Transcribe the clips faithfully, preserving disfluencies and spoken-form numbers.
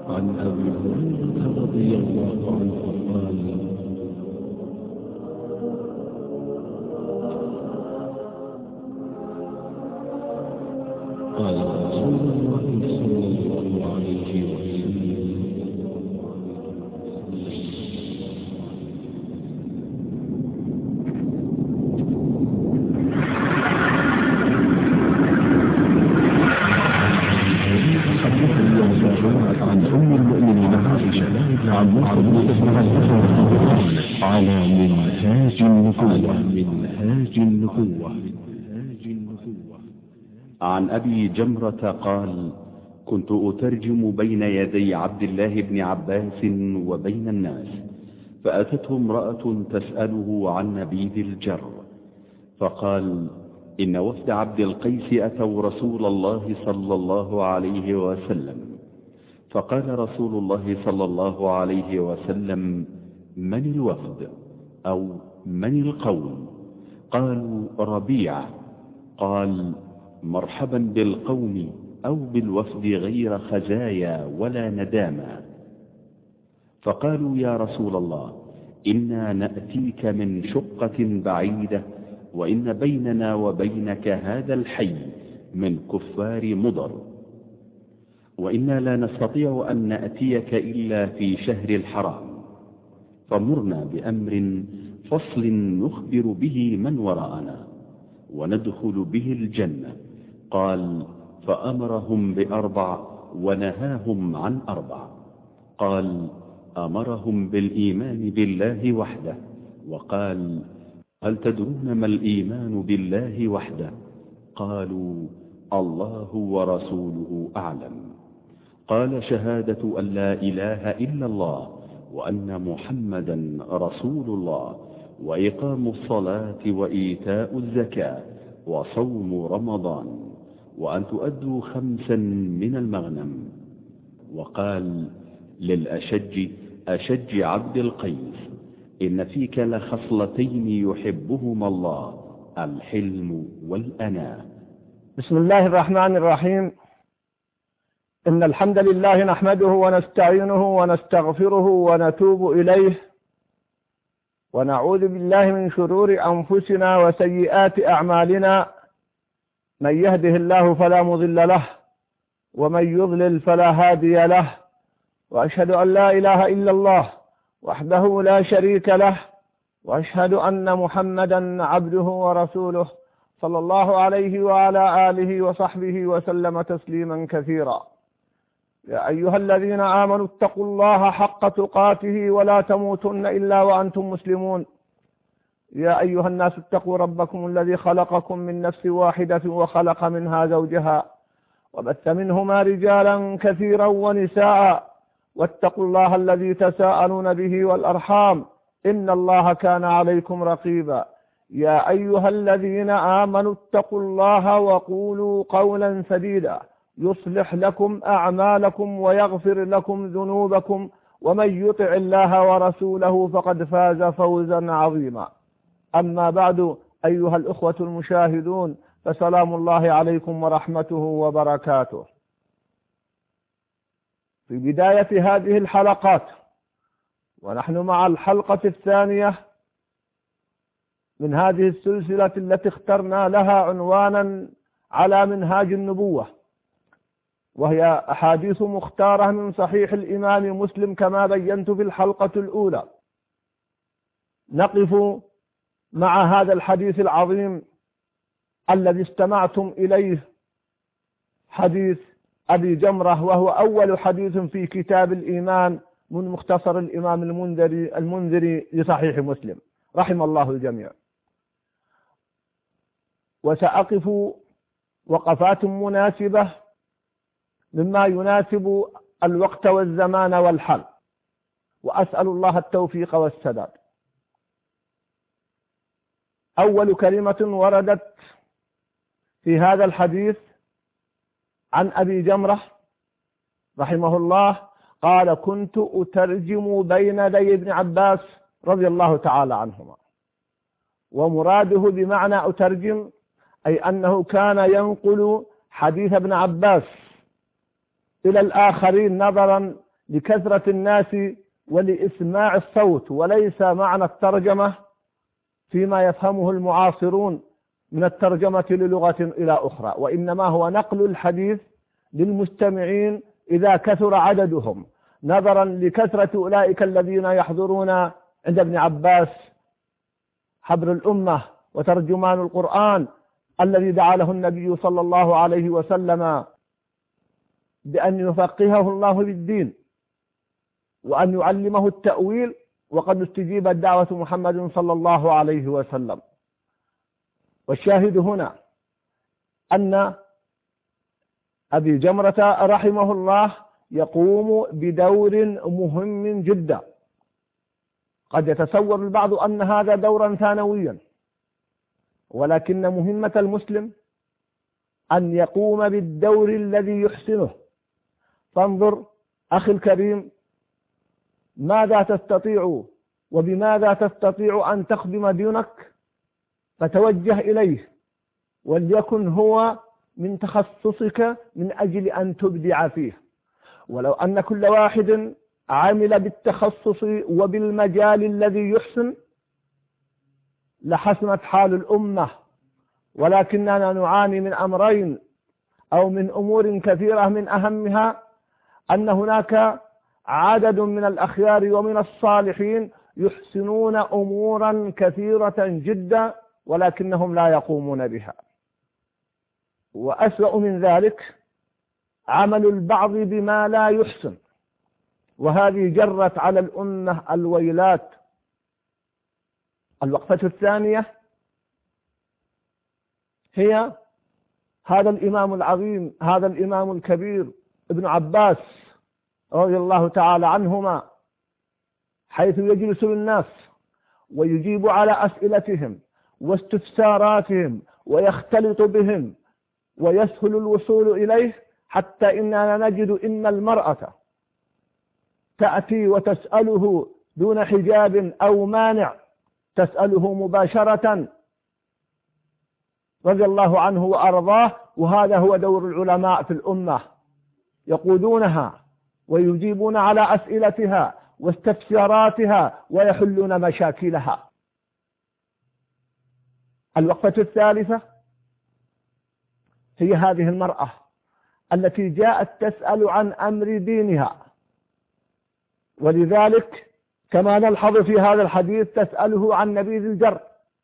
عن أبي هريرة رضي الله عنه قال قال رسول الله صلى الله عليه وسلم عن أم المؤمنين عائشة عن على منهاج النبوة منهاج النبوة عن أبي جمرة قال: كنت أترجم بين يدي عبد الله بن عباس وبين الناس، فأتته امرأة تسأله عن نبيذ الجر، فقال: إن وفد عبد القيس أتوا رسول الله صلى الله عليه وسلم، فقال رسول الله صلى الله عليه وسلم: من الوفد؟ أو من القوم؟ قالوا: ربيع. قال: مرحبا بالقوم أو بالوفد غير خزايا ولا ندامة. فقالوا: يا رسول الله، إنا نأتيك من شقة بعيدة، وإن بيننا وبينك هذا الحي من كفار مضر، وإنا لا نستطيع أن نأتيك إلا في شهر الحرام، فمرنا بأمر فصل نخبر به من وراءنا وندخل به الجنة. قال: فأمرهم بأربع ونهاهم عن أربع. قال: أمرهم بالإيمان بالله وحده، وقال: هل تدرون ما الإيمان بالله وحده؟ قالوا: الله ورسوله أعلم. قال: شهادة أن لا إله إلا الله وأن محمدا رسول الله، وإقام الصلاة وإيتاء الزكاة وصوم رمضان، وأن تؤدوا خمسا من المغنم. وقال للأشج أشج عبد القيس: إن فيك لخصلتين يحبهما الله، الحلم والأناة. بسم الله الرحمن الرحيم. إن الحمد لله نحمده ونستعينه ونستغفره ونتوب إليه، ونعوذ بالله من شرور أنفسنا وسيئات أعمالنا، من يهده الله فلا مضل له، ومن يضلل فلا هادي له، وأشهد أن لا إله إلا الله وحده لا شريك له، وأشهد أن محمدا عبده ورسوله صلى الله عليه وعلى آله وصحبه وسلم تسليما كثيرا. يا أيها الذين آمنوا اتقوا الله حق تقاته ولا تموتن إلا وأنتم مسلمون. يا أيها الناس اتقوا ربكم الذي خلقكم من نفس واحدة وخلق منها زوجها، وبث منهما رجالا كثيرا ونساء، واتقوا الله الذي تساءلون به والأرحام، إن الله كان عليكم رقيبا. يا أيها الذين آمنوا اتقوا الله وقولوا قولا سديدا يصلح لكم أعمالكم ويغفر لكم ذنوبكم، ومن يطع الله ورسوله فقد فاز فوزا عظيما. أما بعد، أيها الأخوة المشاهدون، فسلام الله عليكم ورحمته وبركاته. في بداية هذه الحلقات، ونحن مع الحلقة الثانية من هذه السلسلة التي اخترنا لها عنوانا على منهاج النبوة، وهي أحاديث مختارة من صحيح الإمام مسلم كما بينت في الحلقة الأولى. نقف مع هذا الحديث العظيم الذي استمعتم إليه، حديث أبي جمرة، وهو أول حديث في كتاب الإيمان من مختصر الإمام المنذري المنذري لصحيح مسلم رحم الله الجميع. وسأقف وقفات مناسبة مما يناسب الوقت والزمان والحال، وأسأل الله التوفيق والسداد. أول كلمة وردت في هذا الحديث عن أبي جمرة رحمه الله قال: كنت أترجم بين يدي ابن عباس رضي الله تعالى عنهما. ومراده بمعنى أترجم أي أنه كان ينقل حديث ابن عباس إلى الآخرين نظرا لكثرة الناس ولإسماع الصوت، وليس معنى الترجمة فيما يفهمه المعاصرون من الترجمة للغة إلى أخرى، وإنما هو نقل الحديث للمستمعين إذا كثر عددهم، نظرا لكثرة أولئك الذين يحضرون عند ابن عباس حبر الأمة وترجمان القرآن الذي دعا له النبي صلى الله عليه وسلم بأن يفقهه الله بالدين وأن يعلمه التأويل، وقد استجيبت دعوة محمد صلى الله عليه وسلم. والشاهد هنا أن أبي جمرة رحمه الله يقوم بدور مهم جدا. قد يتصور البعض أن هذا دورا ثانويا، ولكن مهمة المسلم أن يقوم بالدور الذي يحسنه. فانظر أخي الكريم، ماذا تستطيع وبماذا تستطيع أن تخدم دينك، فتوجه إليه وليكن هو من تخصصك من أجل أن تبدع فيه. ولو أن كل واحد عمل بالتخصص وبالمجال الذي يحسن لحسنت حال الأمة، ولكننا نعاني من أمرين أو من أمور كثيرة، من أهمها أن هناك عدد من الأخيار ومن الصالحين يحسنون أمورا كثيرة جدا ولكنهم لا يقومون بها. وأسوأ من ذلك عمل البعض بما لا يحسن، وهذه جرت على الأمة الويلات. الوقفة الثانية هي هذا الإمام العظيم، هذا الإمام الكبير ابن عباس رضي الله تعالى عنهما، حيث يجلس للناس ويجيب على أسئلتهم واستفساراتهم ويختلط بهم ويسهل الوصول إليه، حتى إننا نجد إن المرأة تأتي وتسأله دون حجاب أو مانع، تسأله مباشرة رضي الله عنه وأرضاه. وهذا هو دور العلماء في الأمة، يقودونها ويجيبون على أسئلتها واستفساراتها ويحلون مشاكلها. الوقفة الثالثة هي هذه المرأة التي جاءت تسأل عن أمر دينها، ولذلك كما نلحظ في هذا الحديث تسأله عن نبيذ الجر.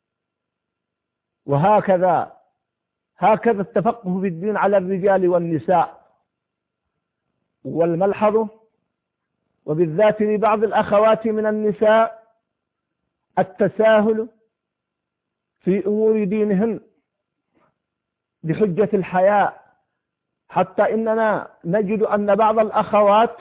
وهكذا هكذا التفقه في الدين على الرجال والنساء. والملحظ وبالذات لبعض الأخوات من النساء التساهل في أمور دينهن بحجة الحياء، حتى إننا نجد أن بعض الأخوات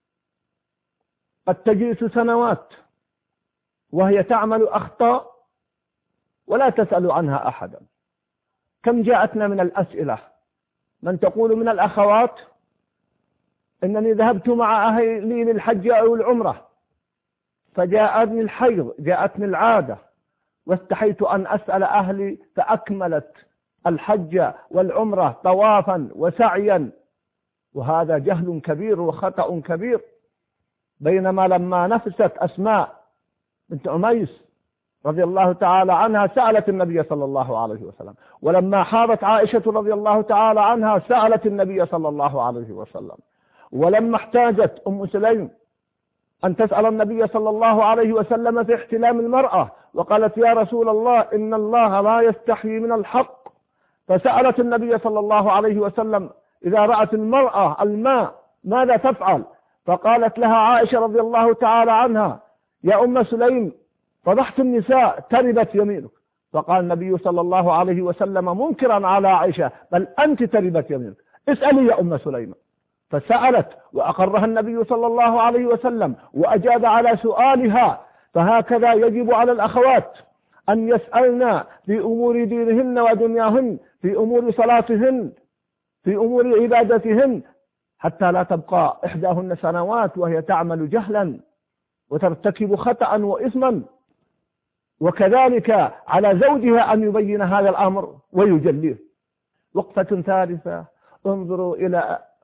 قد تجلس سنوات وهي تعمل أخطاء ولا تسأل عنها أحدا. كم جاءتنا من الأسئلة، من تقول من الأخوات إنني ذهبت مع أهلي للحج أو العمرة فجاءتني الحيض، جاءتني العادة، واستحيت أن أسأل أهلي فأكملت الحج والعمرة طوافا وسعيا. وهذا جهل كبير وخطأ كبير. بينما لما نفست أسماء بنت عميس رضي الله تعالى عنها سألت النبي صلى الله عليه وسلم، ولما حاضت عائشة رضي الله تعالى عنها سألت النبي صلى الله عليه وسلم، ولما احتاجت أم سليم أن تسأل النبي صلى الله عليه وسلم في احتلام المرأة وقالت يا رسول الله إن الله لا يستحيي من الحق، فسألت النبي صلى الله عليه وسلم إذا رأت المرأة الماء ماذا تفعل؟ فقالت لها عائشة رضي الله تعالى عنها يا أم سليم فضحت النساء تربت يمينك. فقال النبي صلى الله عليه وسلم منكرا على عائشة بل أنت تربت يمينك، اسألي يا أم سليم. فسألت وأقرها النبي صلى الله عليه وسلم وأجاب على سؤالها. فهكذا يجب على الأخوات أن يسألن في أمور دينهن ودنياهن، في أمور صلاتهن، في أمور عبادتهن، حتى لا تبقى إحداهن سنوات وهي تعمل جهلا وترتكب خطأ وإثما. وكذلك على زوجها أن يبين هذا الأمر ويجليه. وقفة ثالثة، انظروا إلى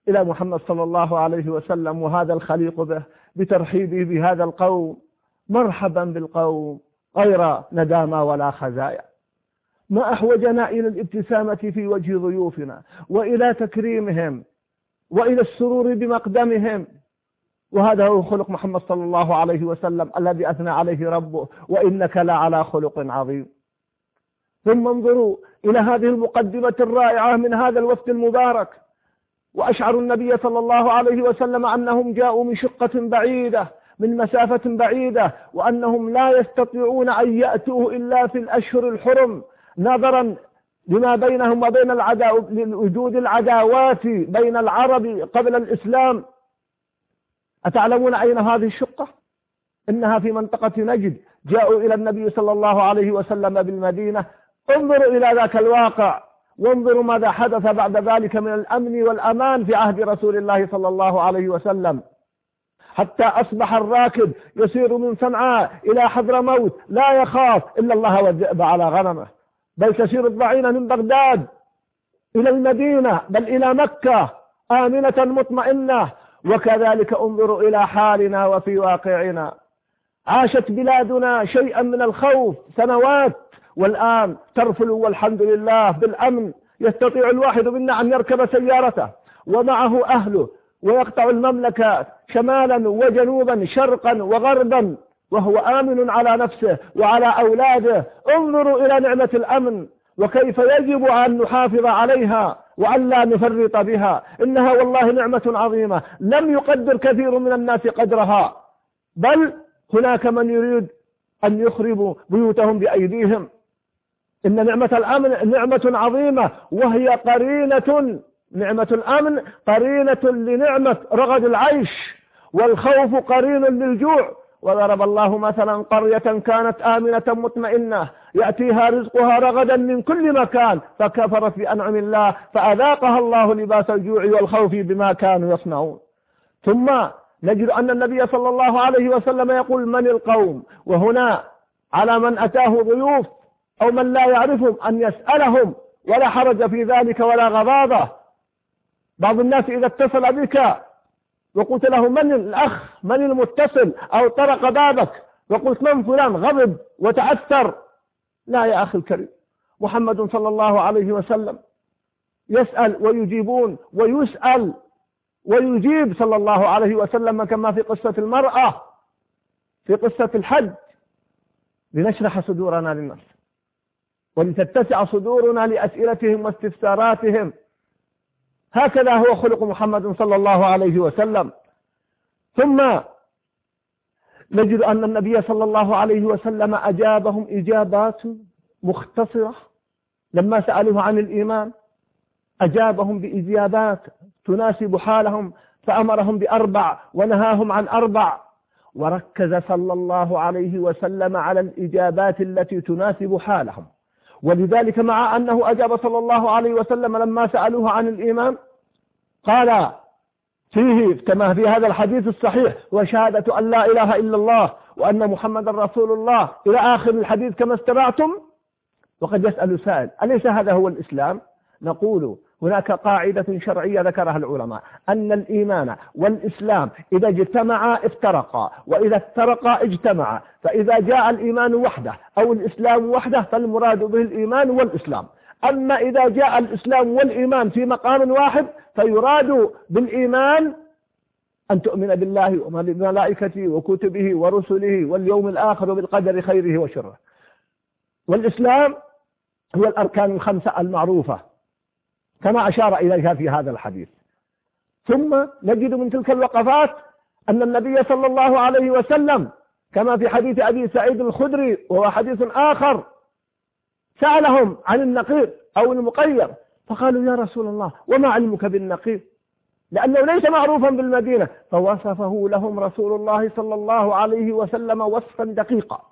إلى محمد صلى الله عليه وسلم وهذا الخليق به بترحيبه بهذا القوم: مرحبا بالقوم غير ندامى ولا خزايا. ما أحوجنا إلى الابتسامة في وجه ضيوفنا وإلى تكريمهم وإلى السرور بمقدمهم، وهذا هو خلق محمد صلى الله عليه وسلم الذي أثنى عليه ربه: وإنك لعلى خلق عظيم. ثم انظروا إلى هذه المقدمة الرائعة من هذا الوفد المبارك، وأشعروا النبي صلى الله عليه وسلم أنهم جاءوا من شقة بعيدة، من مسافة بعيدة، وأنهم لا يستطيعون أن يأتوا إلا في الأشهر الحرم، نظرا لما بينهم وبين العداو... لوجود العداوات بين العرب قبل الإسلام. أتعلمون أين هذه الشقة؟ إنها في منطقة نجد. جاءوا إلى النبي صلى الله عليه وسلم بالمدينة. انظروا إلى ذاك الواقع، وانظروا ماذا حدث بعد ذلك من الأمن والأمان في عهد رسول الله صلى الله عليه وسلم، حتى أصبح الراكب يسير من صنعاء إلى حضرموت لا يخاف إلا الله والذئب على غنمه، بل تسير الضعينة من بغداد إلى المدينة بل إلى مكة آمنة مطمئنة. وكذلك انظروا إلى حالنا وفي واقعنا. عاشت بلادنا شيئا من الخوف سنوات، والآن ترفل والحمد لله بالأمن. يستطيع الواحد منا أن يركب سيارته ومعه أهله ويقطع المملكة شمالا وجنوبا شرقا وغربا وهو آمن على نفسه وعلى أولاده. انظروا إلى نعمة الأمن وكيف يجب أن نحافظ عليها وأن لا نفرط بها. إنها والله نعمة عظيمة لم يقدر كثير من الناس قدرها، بل هناك من يريد أن يخربوا بيوتهم بأيديهم. إن نعمة الأمن نعمة عظيمة، وهي قرينة، نعمة الأمن قرينة لنعمة رغد العيش، والخوف قرين للجوع. وضرب الله مثلا قرية كانت آمنة مطمئنة يأتيها رزقها رغدا من كل مكان فكفرت بأنعم الله فأذاقها الله لباس الجوع والخوف بما كانوا يصنعون. ثم نجد أن النبي صلى الله عليه وسلم يقول: من القوم؟ وهنا على من أتاه ضيوف أو من لا يعرفهم أن يسألهم، ولا حرج في ذلك ولا غضاضة. بعض الناس إذا اتصل بك وقلت له: من الأخ؟ من المتصل؟ أو طرق بابك وقلت: من فلان؟ غضب وتأثر. لا يا أخي الكريم، محمد صلى الله عليه وسلم يسأل ويجيبون ويسأل ويجيب صلى الله عليه وسلم، كما في قصة المرأة في قصة الحج، لنشرح صدورنا للناس ولتتسع صدورنا لأسئلتهم واستفساراتهم. هكذا هو خلق محمد صلى الله عليه وسلم. ثم نجد أن النبي صلى الله عليه وسلم أجابهم إجابات مختصرة لما سألوه عن الإيمان، أجابهم بإجابات تناسب حالهم، فأمرهم بأربع ونهاهم عن أربع، وركز صلى الله عليه وسلم على الإجابات التي تناسب حالهم. ولذلك مع أنه أجاب صلى الله عليه وسلم لما سألوه عن الإيمان قال فيه كما في هذا الحديث الصحيح: وشهادة أن لا إله إلا الله وأن محمد رسول الله، إلى آخر الحديث كما استمعتم. وقد يسأل سائل: أليس هذا هو الإسلام؟ نقول هناك قاعدة شرعية ذكرها العلماء، أن الإيمان والإسلام إذا اجتمعا افترقا، وإذا افترقا اجتمعا. فإذا جاء الإيمان وحده أو الإسلام وحده فالمراد به الإيمان والإسلام. أما إذا جاء الإسلام والإيمان في مقام واحد فيراد بالإيمان أن تؤمن بالله وملائكته وكتبه ورسله واليوم الآخر وبالقدر خيره وشره. والإسلام هو الأركان الخمسة المعروفة كما أشار إليها في هذا الحديث. ثم نجد من تلك الوقفات أن النبي صلى الله عليه وسلم كما في حديث أبي سعيد الخدري وهو حديث آخر سألهم عن النقير أو المقير، فقالوا: يا رسول الله وما علمك بالنقير؟ لأنه ليس معروفا بالمدينة، فوصفه لهم رسول الله صلى الله عليه وسلم وصفا دقيقا.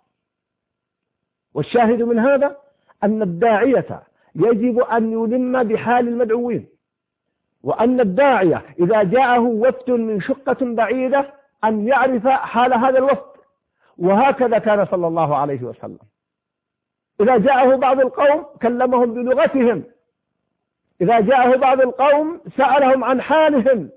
والشاهد من هذا أن الداعية يجب أن يلم بحال المدعوين، وأن الداعية إذا جاءه وفد من شقة بعيدة أن يعرف حال هذا الوفد. وهكذا كان صلى الله عليه وسلم، إذا جاءه بعض القوم كلمهم بلغتهم إذا جاءه بعض القوم سألهم عن حالهم،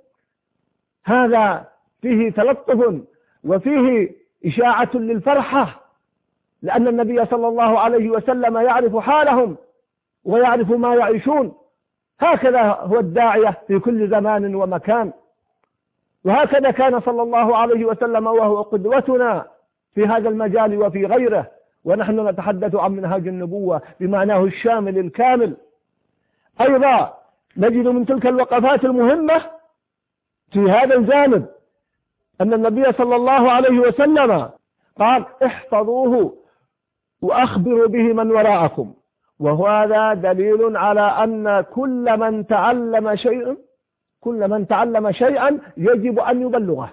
هذا فيه تلطف وفيه إشاعة للفرحة، لأن النبي صلى الله عليه وسلم يعرف حالهم ويعرف ما يعيشون. هكذا هو الداعية في كل زمان ومكان، وهكذا كان صلى الله عليه وسلم وهو قدوتنا في هذا المجال وفي غيره. ونحن نتحدث عن منهاج النبوة بمعناه الشامل الكامل. أيضا نجد من تلك الوقفات المهمة في هذا الجانب أن النبي صلى الله عليه وسلم قال احفظوه وأخبروا به من وراءكم، وهذا دليل على أن كل من تعلم شيئا كل من تعلم شيئا يجب أن يبلغه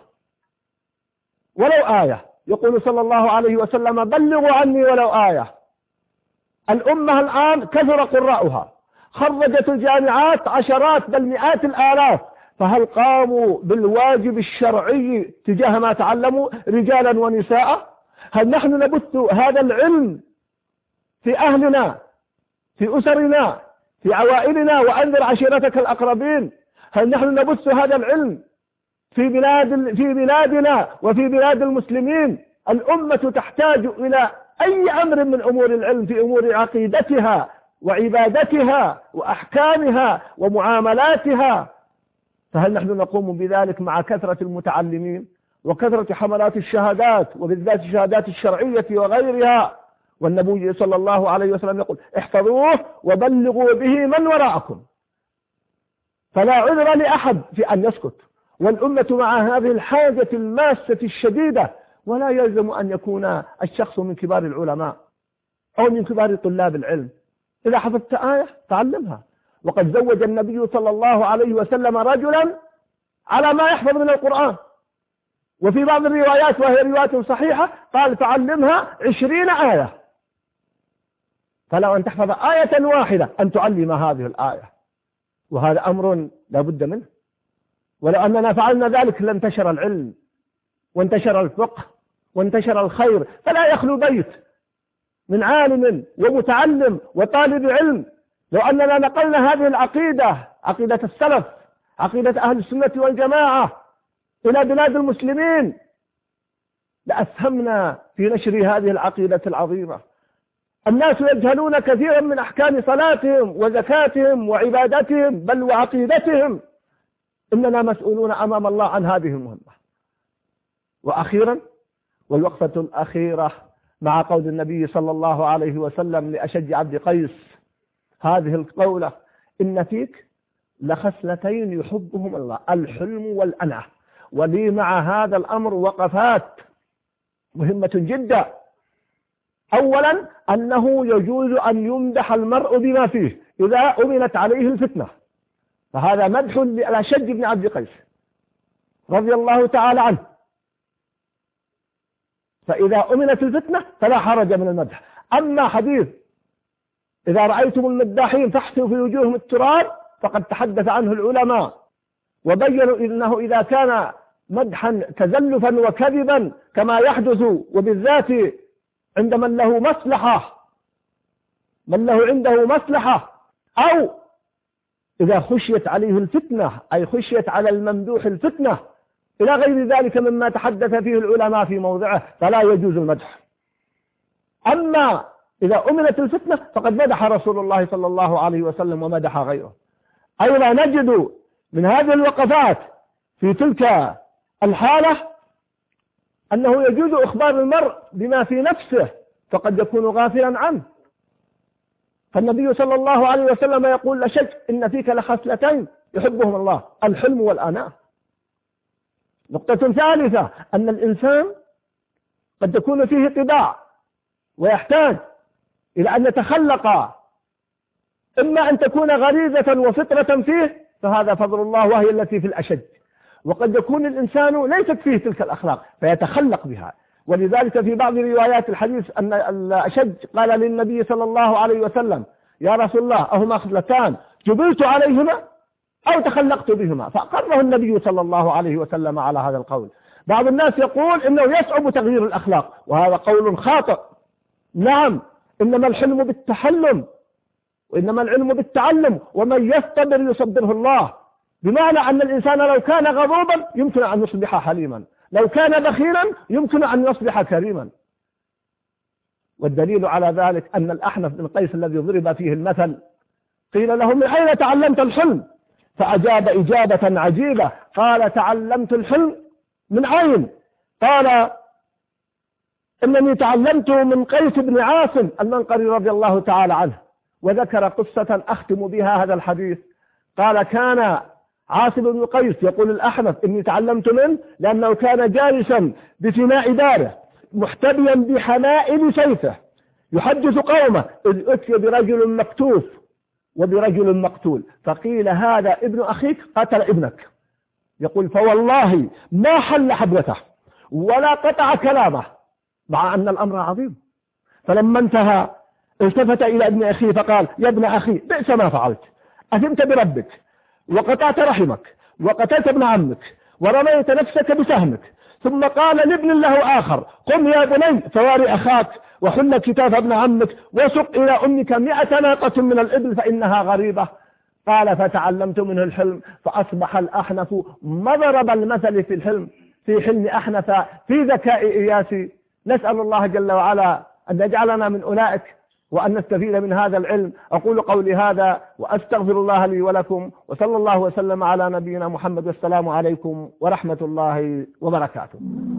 ولو آية. يقول صلى الله عليه وسلم بلغوا عني ولو آية. الأمة الآن كثر قراؤها، خرجت الجامعات عشرات بل مئات الآلاف، فهل قاموا بالواجب الشرعي تجاه ما تعلموا رجالا ونساء؟ هل نحن نبث هذا العلم في أهلنا، في أسرنا، في عوائلنا، وأنذر عشيرتك الأقربين؟ هل نحن نبث هذا العلم في بلاد في بلادنا وفي بلاد المسلمين؟ الأمة تحتاج إلى أي أمر من أمور العلم في أمور عقيدتها وعبادتها وأحكامها ومعاملاتها، فهل نحن نقوم بذلك مع كثرة المتعلمين وكثرة حملات الشهادات وبالذات الشهادات الشرعية وغيرها؟ والنبي صلى الله عليه وسلم يقول احفظوه وبلغوا به من وراءكم. فلا عذر لأحد في أن يسكت، والأمة مع هذه الحاجة الماسة الشديدة، ولا يلزم أن يكون الشخص من كبار العلماء أو من كبار طلاب العلم. إذا حفظت آية تعلمها. وقد زوج النبي صلى الله عليه وسلم رجلا على ما يحفظ من القرآن، وفي بعض الروايات وهي روايات صحيحة قال تعلمها عشرين آية، فلو أن تحفظ آية واحدة أن تعلم هذه الآية، وهذا أمر لا بد منه. ولو أننا فعلنا ذلك لانتشر العلم وانتشر الفقه وانتشر الخير، فلا يخلو بيت من عالم ومتعلم وطالب علم. لو أننا نقلنا هذه العقيدة، عقيدة السلف، عقيدة أهل السنة والجماعة، إلى بلاد المسلمين، لأسهمنا في نشر هذه العقيدة العظيمة. الناس يجهلون كثيرا من أحكام صلاتهم وزكاتهم وعبادتهم بل وعقيدتهم. إننا مسؤولون أمام الله عن هذه المهمة. وأخيرا، والوقفة الأخيرة مع قول النبي صلى الله عليه وسلم لأشج عبد قيس هذه القولة: إن فيك لخصلتين يحبهم الله، الحلم والأنعة. ولي مع هذا الأمر وقفات مهمة جدا. أولا، أنه يجوز أن يمدح المرء بما فيه إذا أمنت عليه الفتنة، فهذا مدح لأشج بن عبد قيس رضي الله تعالى عنه، فإذا أمنت الفتنة فلا حرج من المدح. أما حديث إذا رأيتم المداحين فاحثوا في وجوههم التراب، فقد تحدث عنه العلماء وبينوا إنه إذا كان مدحا تزلفا وكذبا كما يحدث، وبالذات عند من له مصلحة من له عنده مصلحة، أو إذا خشيت عليه الفتنة أي خشيت على الممدوح الفتنة إلى غير ذلك مما تحدث فيه العلماء في موضعه، فلا يجوز المدح. أما إذا أمنت الفتنة فقد مدح رسول الله صلى الله عليه وسلم ومدح غيره. أيضا نجد من هذه الوقفات في تلك الحالة أنه يجوز إخبار المرء بما في نفسه فقد يكون غافلا عنه. فالنبي صلى الله عليه وسلم يقول لشج: إن فيك لخصلتين يحبهم الله، الحلم والأناة. نقطة ثالثة، أن الإنسان قد تكون فيه طباع ويحتاج إلى أن يتخلق، إما أن تكون غريزة وفطرة فيه فهذا فضل الله وهي التي في الأشج، وقد يكون الإنسان ليست فيه تلك الأخلاق فيتخلق بها. ولذلك في بعض روايات الحديث أن الأشج قال للنبي صلى الله عليه وسلم: يا رسول الله، أهما خصلتان جبلت عليهما أو تخلقت بهما؟ فأقره النبي صلى الله عليه وسلم على هذا القول. بعض الناس يقول إنه يصعب تغيير الأخلاق، وهذا قول خاطئ. نعم، إنما الحلم بالتحلم وإنما العلم بالتعلم، ومن يصطبر يصبره الله، بمعنى أن الإنسان لو كان غضوبا يمكن أن يصبح حليما، لو كان بخيلا يمكن أن يصبح كريما. والدليل على ذلك أن الأحنف بن قيس الذي ضرب فيه المثل قيل له: من أين تعلمت الحلم؟ فأجاب إجابة عجيبة، قال: تعلمت الحلم من عين؟ قال: إنني تعلمت من قيس بن عاصم المنقري رضي الله تعالى عنه. وذكر قصة أختم بها هذا الحديث. قال: كان عاصم بن قيس يقول الأحنف: إني تعلمت منه لأنه كان جالسا بفناء داره محتبيا بحمائل سيفه يحدث قومه، إذ أتي برجل مكتوف وبرجل مقتول، فقيل: هذا ابن أخيك قتل ابنك. يقول: فوالله ما حل حبوته ولا قطع كلامه، مع أن الأمر عظيم. فلما انتهى التفت إلى ابن أخيه فقال: يا ابن أخي، بئس ما فعلت، أثمت بربك وقطعت رحمك وقتلت ابن عمك ورميت نفسك بسهمك. ثم قال لابن له آخر: قم يا بني فواري أخاك وحل كتاف ابن عمك وسق إلى أمك مئة ناقة من الإبل فإنها غريبة. قال: فتعلمت منه الحلم، فأصبح الأحنف مضرب المثل في الحلم، في حلم أحنف، في ذكاء إياسي. نسأل الله جل وعلا أن يجعلنا من أولئك وأن نستفيد من هذا العلم. أقول قولي هذا وأستغفر الله لي ولكم، وصلى الله وسلم على نبينا محمد، والسلام عليكم ورحمة الله وبركاته.